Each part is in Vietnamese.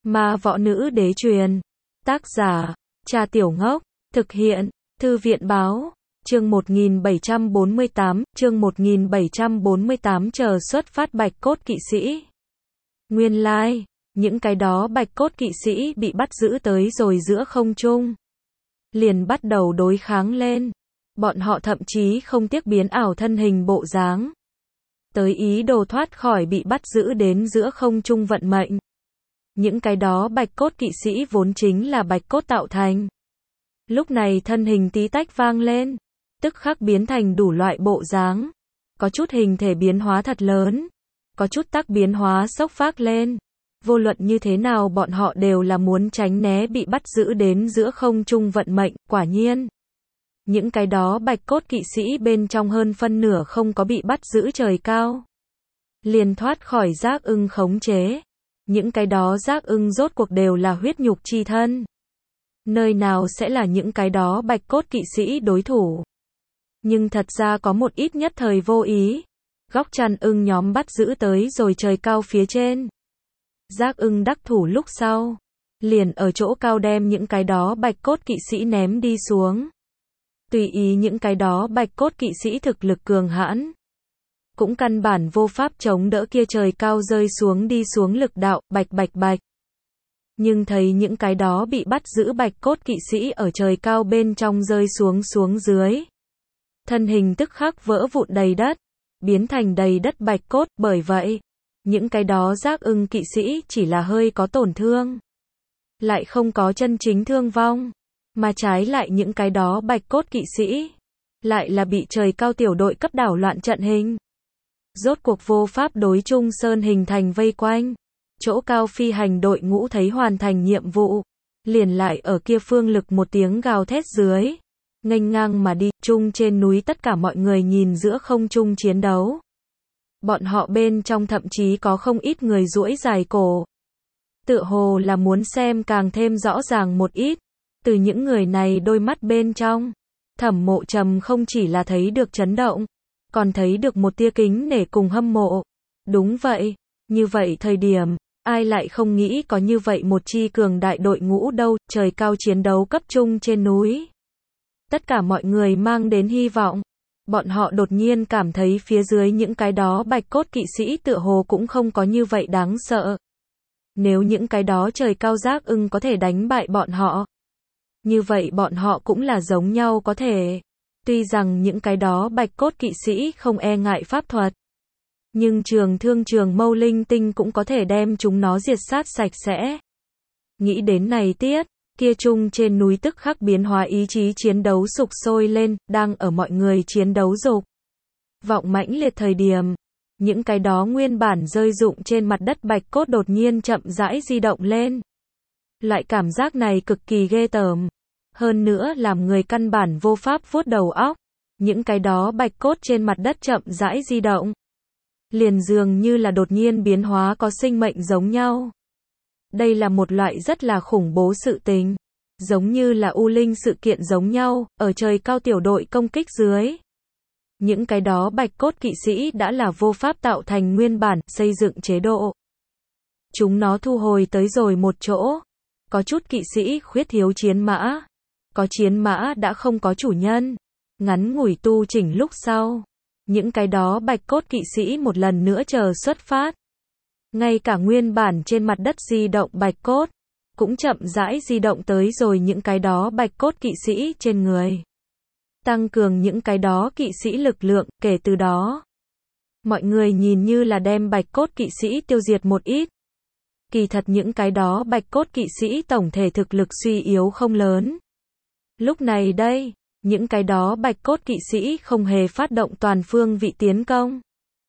Ma Võ Nữ Đế truyền. Tác giả, Cha Tiểu Ngốc. Thực hiện, Thư viện Báo. Chương 1748, chờ xuất phát bạch cốt kỵ sĩ. Nguyên lai, những cái đó bạch cốt kỵ sĩ bị bắt giữ tới rồi giữa không trung. Liền bắt đầu đối kháng lên. Bọn họ thậm chí không tiếc biến ảo thân hình bộ dáng. Tới ý đồ thoát khỏi bị bắt giữ đến giữa không trung vận mệnh. Những cái đó bạch cốt kỵ sĩ vốn chính là bạch cốt tạo thành. Lúc này thân hình tí tách vang lên, tức khắc biến thành đủ loại bộ dáng. Có chút hình thể biến hóa thật lớn, có chút tắc biến hóa sốc phác lên. Vô luận như thế nào bọn họ đều là muốn tránh né bị bắt giữ đến giữa không trung vận mệnh, quả nhiên. Những cái đó bạch cốt kỵ sĩ bên trong hơn phân nửa không có bị bắt giữ trời cao. Liền thoát khỏi giác ưng khống chế. Những cái đó giác ưng rốt cuộc đều là huyết nhục chi thân. Nơi nào sẽ là những cái đó bạch cốt kỵ sĩ đối thủ. Nhưng thật ra có một ít nhất thời vô ý. Góc chăn ưng nhóm bắt giữ tới rồi trời cao phía trên. Giác ưng đắc thủ lúc sau. Liền ở chỗ cao đem những cái đó bạch cốt kỵ sĩ ném đi xuống. Tùy ý những cái đó bạch cốt kỵ sĩ thực lực cường hãn. Cũng căn bản vô pháp chống đỡ kia trời cao rơi xuống đi xuống lực đạo, bạch bạch bạch. Nhưng thấy những cái đó bị bắt giữ bạch cốt kỵ sĩ ở trời cao bên trong rơi xuống xuống dưới. Thân hình tức khắc vỡ vụn đầy đất, biến thành đầy đất bạch cốt, bởi vậy, những cái đó giác ưng kỵ sĩ chỉ là hơi có tổn thương. Lại không có chân chính thương vong, mà trái lại những cái đó bạch cốt kỵ sĩ, lại là bị trời cao tiểu đội cấp đảo loạn trận hình. Rốt cuộc vô pháp đối Trung Sơn hình thành vây quanh. Chỗ cao phi hành đội ngũ thấy hoàn thành nhiệm vụ. Liền lại ở kia phương lực một tiếng gào thét dưới. Nghênh ngang mà đi, chung trên núi tất cả mọi người nhìn giữa không trung chiến đấu. Bọn họ bên trong thậm chí có không ít người duỗi dài cổ. Tựa hồ là muốn xem càng thêm rõ ràng một ít. Từ những người này đôi mắt bên trong. Thẩm Mộ Trầm không chỉ là thấy được chấn động. Còn thấy được một tia kính nể cùng hâm mộ. Đúng vậy, như vậy thời điểm, ai lại không nghĩ có như vậy một chi cường đại đội ngũ đâu, trời cao chiến đấu cấp trung trên núi. Tất cả mọi người mang đến hy vọng. Bọn họ đột nhiên cảm thấy phía dưới những cái đó bạch cốt kỵ sĩ tựa hồ cũng không có như vậy đáng sợ. Nếu những cái đó trời cao giác ưng có thể đánh bại bọn họ, như vậy bọn họ cũng là giống nhau có thể. Tuy rằng những cái đó bạch cốt kỵ sĩ không e ngại pháp thuật, nhưng trường thương trường mâu linh tinh cũng có thể đem chúng nó diệt sát sạch sẽ. Nghĩ đến này tiết, kia trung trên núi tức khắc biến hóa ý chí chiến đấu sục sôi lên, đang ở mọi người chiến đấu dục vọng mãnh liệt thời điểm. Những cái đó nguyên bản rơi rụng trên mặt đất bạch cốt đột nhiên chậm rãi di động lên. Loại cảm giác này cực kỳ ghê tởm. Hơn nữa làm người căn bản vô pháp vuốt đầu óc. Những cái đó bạch cốt trên mặt đất chậm rãi di động. Liền dường như là đột nhiên biến hóa có sinh mệnh giống nhau. Đây là một loại rất là khủng bố sự tình. Giống như là U Linh sự kiện giống nhau, ở trời cao tiểu đội công kích dưới. Những cái đó bạch cốt kỵ sĩ đã là vô pháp tạo thành nguyên bản, xây dựng chế độ. Chúng nó thu hồi tới rồi một chỗ. Có chút kỵ sĩ khuyết thiếu chiến mã. Có chiến mã đã không có chủ nhân. Ngắn ngủi tu chỉnh lúc sau. Những cái đó bạch cốt kỵ sĩ một lần nữa chờ xuất phát. Ngay cả nguyên bản trên mặt đất di động bạch cốt. Cũng chậm rãi di động tới rồi những cái đó bạch cốt kỵ sĩ trên người. Tăng cường những cái đó kỵ sĩ lực lượng, kể từ đó. Mọi người nhìn như là đem bạch cốt kỵ sĩ tiêu diệt một ít. Kỳ thật những cái đó bạch cốt kỵ sĩ tổng thể thực lực suy yếu không lớn. Lúc này đây, những cái đó bạch cốt kỵ sĩ không hề phát động toàn phương vị tiến công,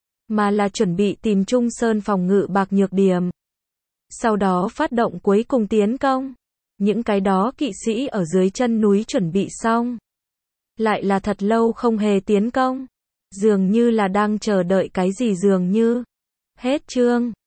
mà là chuẩn bị tìm Trung Sơn phòng ngự bạc nhược điểm. Sau đó phát động cuối cùng tiến công. Những cái đó kỵ sĩ ở dưới chân núi chuẩn bị xong. Lại là thật lâu không hề tiến công. Dường như là đang chờ đợi cái gì dường như. Hết chương.